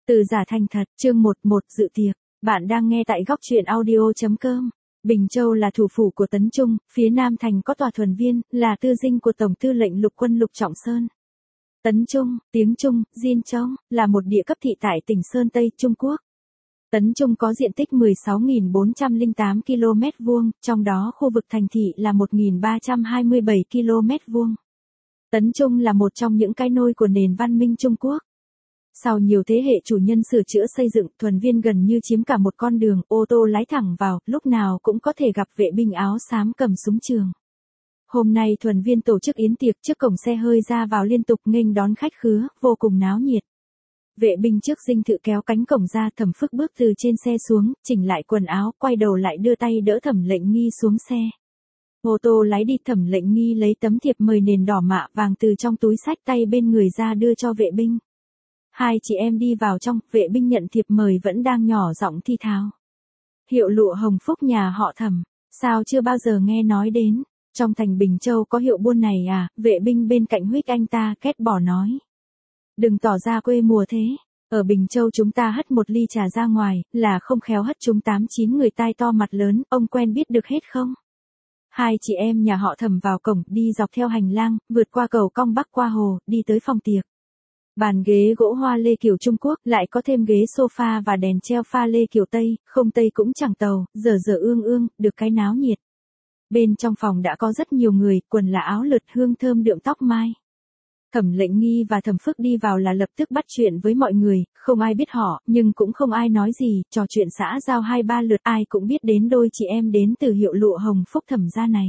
Từ giả thành thật, chương 11 dự tiệc. Bạn đang nghe tại góc truyện audio.com. Bình Châu là thủ phủ của Tấn Trung, phía Nam thành có tòa Thuần Viên, là tư dinh của Tổng tư lệnh lục quân Lục Trọng Sơn. Tấn Trung, tiếng Trung, Diên Châu, là một địa cấp thị tại tỉnh Sơn Tây, Trung Quốc. Tấn Trung có diện tích 16.408 km vuông, trong đó khu vực thành thị là 1.327 km vuông. Tấn Trung là một trong những cái nôi của nền văn minh Trung Quốc. Sau nhiều thế hệ chủ nhân sửa chữa xây dựng, Thuần Viên gần như chiếm cả một con đường, ô tô lái thẳng vào, lúc nào cũng có thể gặp vệ binh áo xám cầm súng trường. Hôm nay Thuần Viên tổ chức yến tiệc, trước cổng xe hơi ra vào liên tục nghênh đón khách khứa, vô cùng náo nhiệt. Vệ binh trước dinh thự kéo cánh cổng ra, Thẩm Phức bước từ trên xe xuống, chỉnh lại quần áo, quay đầu lại đưa tay đỡ Thẩm Lệnh Nghi xuống xe. Ô tô lái đi, Thẩm Lệnh Nghi lấy tấm thiệp mời nền đỏ mạ vàng từ trong túi xách tay bên người ra đưa cho vệ binh. Hai chị em đi vào trong, vệ binh nhận thiệp mời vẫn đang nhỏ giọng thi thào. Hiệu lụa Hồng Phúc nhà họ Thẩm, sao chưa bao giờ nghe nói đến, trong thành Bình Châu có hiệu buôn này à, vệ binh bên cạnh huých anh ta ghét bỏ nói. Đừng tỏ ra quê mùa thế, ở Bình Châu chúng ta hất một ly trà ra ngoài, là không khéo hất chúng 8-9 người tai to mặt lớn, ông quen biết được hết không? Hai chị em nhà họ Thẩm vào cổng, đi dọc theo hành lang, vượt qua cầu cong bắc qua hồ, đi tới phòng tiệc. Bàn ghế gỗ hoa lê kiểu Trung Quốc, lại có thêm ghế sofa và đèn treo pha lê kiểu Tây, không Tây cũng chẳng tàu, dở dở ương ương, được cái náo nhiệt. Bên trong phòng đã có rất nhiều người, quần là áo lượt, hương thơm đượm tóc mai. Thẩm Lệnh Nghi và Thẩm Phức đi vào là lập tức bắt chuyện với mọi người, không ai biết họ, nhưng cũng không ai nói gì, trò chuyện xã giao 2-3 lượt, ai cũng biết đến đôi chị em đến từ hiệu lụa Hồng Phúc Thẩm gia này.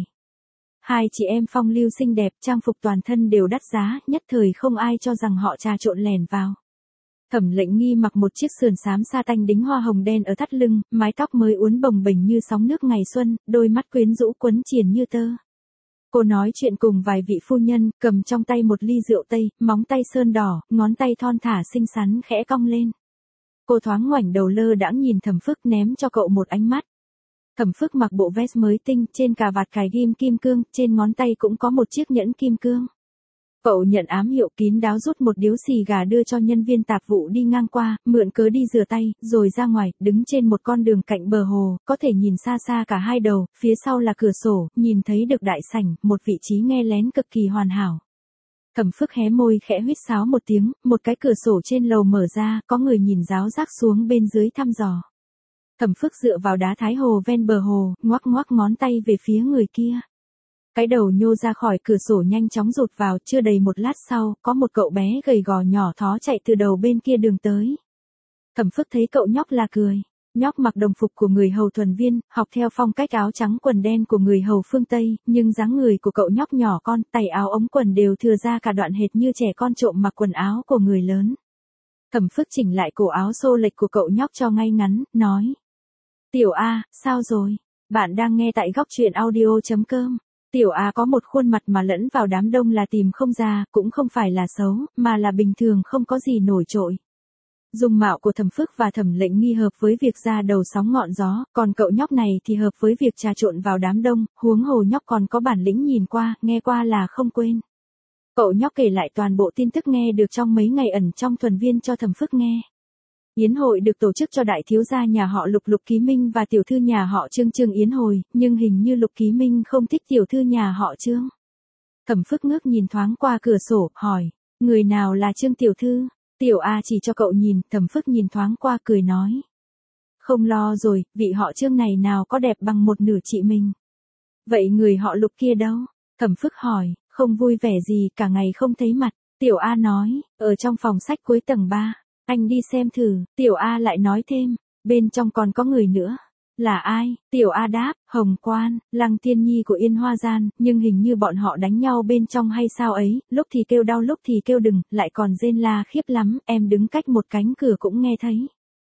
Hai chị em phong lưu xinh đẹp, trang phục toàn thân đều đắt giá, nhất thời không ai cho rằng họ trà trộn lẻn vào. Thẩm Lệnh Nghi mặc một chiếc sườn xám sa tanh đính hoa hồng đen ở thắt lưng, mái tóc mới uốn bồng bềnh như sóng nước ngày xuân, đôi mắt quyến rũ quấn triền như tơ. Cô nói chuyện cùng vài vị phu nhân, cầm trong tay một ly rượu Tây, móng tay sơn đỏ, ngón tay thon thả xinh xắn khẽ cong lên. Cô thoáng ngoảnh đầu lơ đãng nhìn Thẩm Phức, ném cho cậu một ánh mắt. Thẩm Phức mặc bộ vest mới tinh, trên cà vạt cài ghim kim cương, trên ngón tay cũng có một chiếc nhẫn kim cương. Cậu nhận ám hiệu, kín đáo rút một điếu xì gà đưa cho nhân viên tạp vụ đi ngang qua, mượn cớ đi rửa tay, rồi ra ngoài, đứng trên một con đường cạnh bờ hồ, có thể nhìn xa xa cả hai đầu, phía sau là cửa sổ, nhìn thấy được đại sảnh, một vị trí nghe lén cực kỳ hoàn hảo. Thẩm Phức hé môi khẽ huýt sáo một tiếng, một cái cửa sổ trên lầu mở ra, có người nhìn ráo rác xuống bên dưới thăm dò. Thẩm Phức dựa vào đá thái hồ ven bờ hồ, ngoắc ngoắc ngón tay về phía người kia. Cái đầu nhô ra khỏi cửa sổ nhanh chóng rụt vào, chưa đầy một lát sau, có một cậu bé gầy gò nhỏ thó chạy từ đầu bên kia đường tới. Thẩm Phức thấy cậu nhóc là cười. Nhóc mặc đồng phục của người hầu Thuần Viên, học theo phong cách áo trắng quần đen của người hầu phương Tây, nhưng dáng người của cậu nhóc nhỏ con, tay áo ống quần đều thừa ra cả đoạn hệt như trẻ con trộm mặc quần áo của người lớn. Thẩm Phức chỉnh lại cổ áo xô lệch của cậu nhóc cho ngay ngắn, nói. Tiểu A, sao rồi? Bạn đang nghe tại góc truyện audio.com. Tiểu A có một khuôn mặt mà lẫn vào đám đông là tìm không ra, cũng không phải là xấu, mà là bình thường không có gì nổi trội. Dung mạo của Thẩm Phức và Thẩm Lệnh Nghi hợp với việc ra đầu sóng ngọn gió, còn cậu nhóc này thì hợp với việc trà trộn vào đám đông, huống hồ nhóc còn có bản lĩnh nhìn qua, nghe qua là không quên. Cậu nhóc kể lại toàn bộ tin tức nghe được trong mấy ngày ẩn trong Thuần Viên cho Thẩm Phức nghe. Yến hội được tổ chức cho đại thiếu gia nhà họ Lục Lục Ký Minh và tiểu thư nhà họ Trương Trương Yến hồi, nhưng hình như Lục Ký Minh không thích tiểu thư nhà họ Trương. Thẩm Phức ngước nhìn thoáng qua cửa sổ, hỏi, người nào là Trương tiểu thư? Tiểu A chỉ cho cậu nhìn, Thẩm Phức nhìn thoáng qua cười nói. Không lo rồi, vị họ Trương này nào có đẹp bằng một nửa chị mình. Vậy người họ Lục kia đâu? Thẩm Phức hỏi, không vui vẻ gì, cả ngày không thấy mặt. Tiểu A nói, ở trong phòng sách cuối tầng 3. Anh đi xem thử, Tiểu A lại nói thêm, bên trong còn có người nữa. Là ai? Tiểu A đáp, Hồng Quan, Lăng Tiên Nhi của Yên Hoa Gian, nhưng hình như bọn họ đánh nhau bên trong hay sao ấy, lúc thì kêu đau lúc thì kêu đừng, lại còn rên la khiếp lắm, em đứng cách một cánh cửa cũng nghe thấy.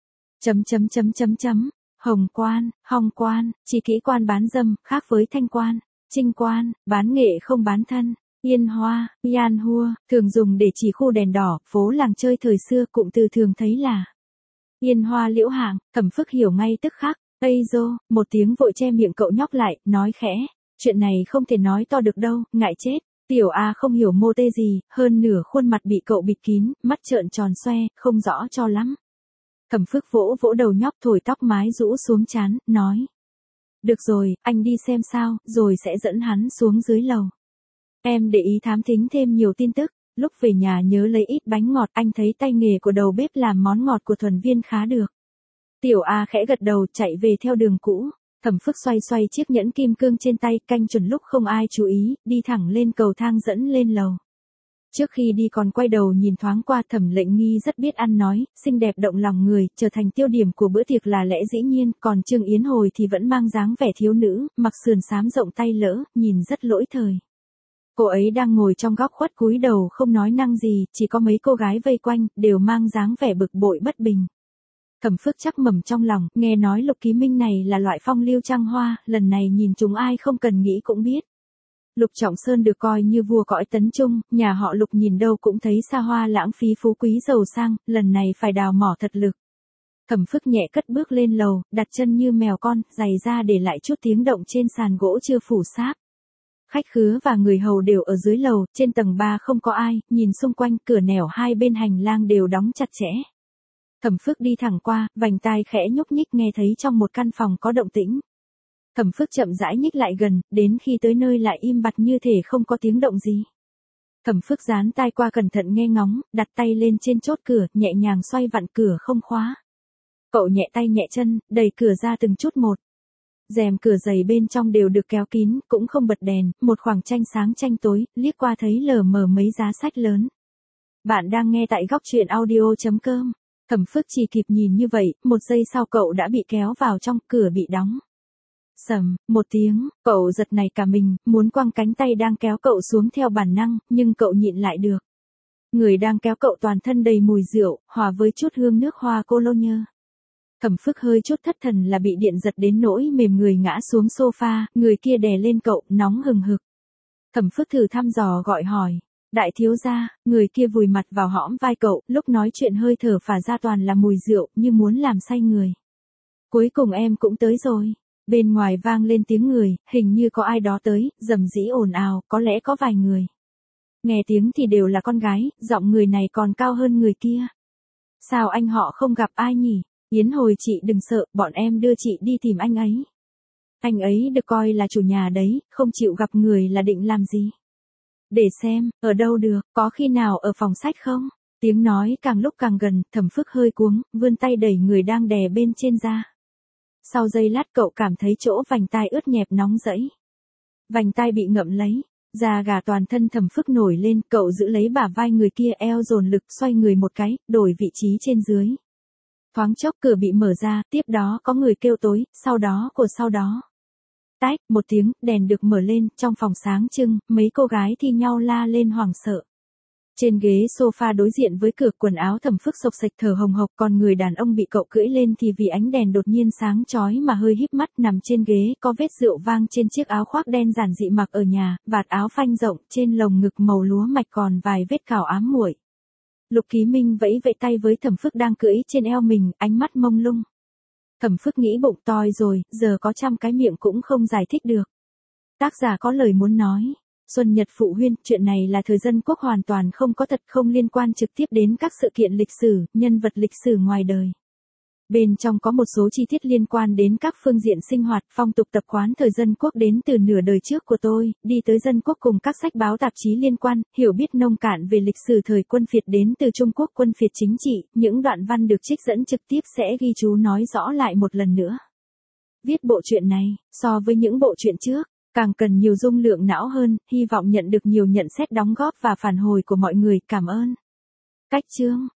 Hồng Quan, Hong Quan, chỉ kỹ quan bán dâm, khác với Thanh Quan, Trinh Quan, bán nghệ không bán thân. Yên Hoa, Yan Hua, thường dùng để chỉ khu đèn đỏ, phố làng chơi thời xưa, cụm từ thường thấy là Yên Hoa Liễu Hạng. Thẩm Phức hiểu ngay tức khắc. Ây dô, một tiếng vội che miệng cậu nhóc lại, nói khẽ, chuyện này không thể nói to được đâu, ngại chết. Tiểu A không hiểu mô tê gì, hơn nửa khuôn mặt bị cậu bịt kín, mắt trợn tròn xoe, không rõ cho lắm. Thẩm Phước vỗ vỗ đầu nhóc thổi tóc mái rũ xuống trán, nói. Được rồi, anh đi xem sao, rồi sẽ dẫn hắn xuống dưới lầu. Em để ý thám thính thêm nhiều tin tức, lúc về nhà nhớ lấy ít bánh ngọt, anh thấy tay nghề của đầu bếp làm món ngọt của Thuần Viên khá được. Tiểu A khẽ gật đầu chạy về theo đường cũ. Thẩm Phước xoay xoay chiếc nhẫn kim cương trên tay, canh chuẩn lúc không ai chú ý, đi thẳng lên cầu thang dẫn lên lầu. Trước khi đi còn quay đầu nhìn thoáng qua. Thẩm Lệnh Nghi rất biết ăn nói, xinh đẹp động lòng người, trở thành tiêu điểm của bữa tiệc là lẽ dĩ nhiên, còn Trương Yến Hồi thì vẫn mang dáng vẻ thiếu nữ, mặc sườn xám rộng tay lỡ, nhìn rất lỗi thời. Cô ấy đang ngồi trong góc khuất cúi đầu không nói năng gì, chỉ có mấy cô gái vây quanh, đều mang dáng vẻ bực bội bất bình. Thẩm Phước chắc mầm trong lòng, nghe nói Lục Ký Minh này là loại phong lưu trăng hoa, lần này nhìn chúng ai không cần nghĩ cũng biết. Lục Trọng Sơn được coi như vua cõi Tấn Trung, nhà họ Lục nhìn đâu cũng thấy xa hoa lãng phí phú quý giàu sang, lần này phải đào mỏ thật lực. Thẩm Phước nhẹ cất bước lên lầu, đặt chân như mèo con, giày ra để lại chút tiếng động trên sàn gỗ chưa phủ sáp. Khách khứa và người hầu đều ở dưới lầu, trên tầng 3 không có ai, nhìn xung quanh cửa nẻo hai bên hành lang đều đóng chặt chẽ. Thẩm Phước đi thẳng qua, vành tai khẽ nhúc nhích nghe thấy trong một căn phòng có động tĩnh. Thẩm Phước chậm rãi nhích lại gần, đến khi tới nơi lại im bặt như thể không có tiếng động gì. Thẩm Phước dán tai qua cẩn thận nghe ngóng, đặt tay lên trên chốt cửa, nhẹ nhàng xoay vặn cửa không khóa. Cậu nhẹ tay nhẹ chân, đẩy cửa ra từng chút một. Rèm cửa dày bên trong đều được kéo kín, cũng không bật đèn, một khoảng tranh sáng tranh tối, liếc qua thấy lờ mờ mấy giá sách lớn. Bạn đang nghe tại góc truyện audio.com. Thẩm Phước chỉ kịp nhìn như vậy, một giây sau cậu đã bị kéo vào trong, cửa bị đóng. Sầm, một tiếng, cậu giật nảy cả mình, muốn quăng cánh tay đang kéo cậu xuống theo bản năng, nhưng cậu nhịn lại được. Người đang kéo cậu toàn thân đầy mùi rượu, hòa với chút hương nước hoa cologne. Thẩm Phước hơi chút thất thần là bị điện giật đến nỗi mềm người ngã xuống sofa, người kia đè lên cậu, nóng hừng hực. Thẩm Phước thử thăm dò gọi hỏi. Đại thiếu gia, người kia vùi mặt vào hõm vai cậu, lúc nói chuyện hơi thở phả ra toàn là mùi rượu, như muốn làm say người. Cuối cùng em cũng tới rồi. Bên ngoài vang lên tiếng người, hình như có ai đó tới, rầm rĩ ồn ào, có lẽ có vài người. Nghe tiếng thì đều là con gái, giọng người này còn cao hơn người kia. Sao anh họ không gặp ai nhỉ? Yến Hồi chị đừng sợ, bọn em đưa chị đi tìm anh ấy. Anh ấy được coi là chủ nhà đấy, không chịu gặp người là định làm gì? Để xem, ở đâu được, có khi nào ở phòng sách không? Tiếng nói càng lúc càng gần, Thẩm Phước hơi cuống, vươn tay đẩy người đang đè bên trên ra. Sau giây lát cậu cảm thấy chỗ vành tai ướt nhẹp nóng rẫy. Vành tai bị ngậm lấy, da gà toàn thân Thẩm Phước nổi lên, cậu giữ lấy bả vai người kia eo dồn lực xoay người một cái, đổi vị trí trên dưới. Thoáng chốc cửa bị mở ra, tiếp đó có người kêu tối, sau đó. Tách, một tiếng, đèn được mở lên, trong phòng sáng trưng, mấy cô gái thi nhau la lên hoảng sợ. Trên ghế sofa đối diện với cửa, quần áo Thẩm Phước xộc xệch thở hồng hộc, còn người đàn ông bị cậu cưỡi lên thì vì ánh đèn đột nhiên sáng chói mà hơi híp mắt, nằm trên ghế, có vết rượu vang trên chiếc áo khoác đen giản dị mặc ở nhà, vạt áo phanh rộng, trên lồng ngực màu lúa mạch còn vài vết cào ám muội. Lục Ký Minh vẫy vẫy tay với Thẩm Phước đang cưỡi trên eo mình, ánh mắt mông lung. Thẩm Phước nghĩ bụng toi rồi, giờ có trăm cái miệng cũng không giải thích được. Tác giả có lời muốn nói. Xuân Nhật Phụ Huyên, chuyện này là thời dân quốc hoàn toàn không có thật, không liên quan trực tiếp đến các sự kiện lịch sử, nhân vật lịch sử ngoài đời. Bên trong có một số chi tiết liên quan đến các phương diện sinh hoạt, phong tục tập quán thời dân quốc đến từ nửa đời trước của tôi, đi tới dân quốc cùng các sách báo tạp chí liên quan, hiểu biết nông cạn về lịch sử thời quân phiệt đến từ Trung Quốc quân phiệt chính trị, những đoạn văn được trích dẫn trực tiếp sẽ ghi chú nói rõ lại một lần nữa. Viết bộ truyện này, so với những bộ truyện trước, càng cần nhiều dung lượng não hơn, hy vọng nhận được nhiều nhận xét đóng góp và phản hồi của mọi người, cảm ơn. Cách chương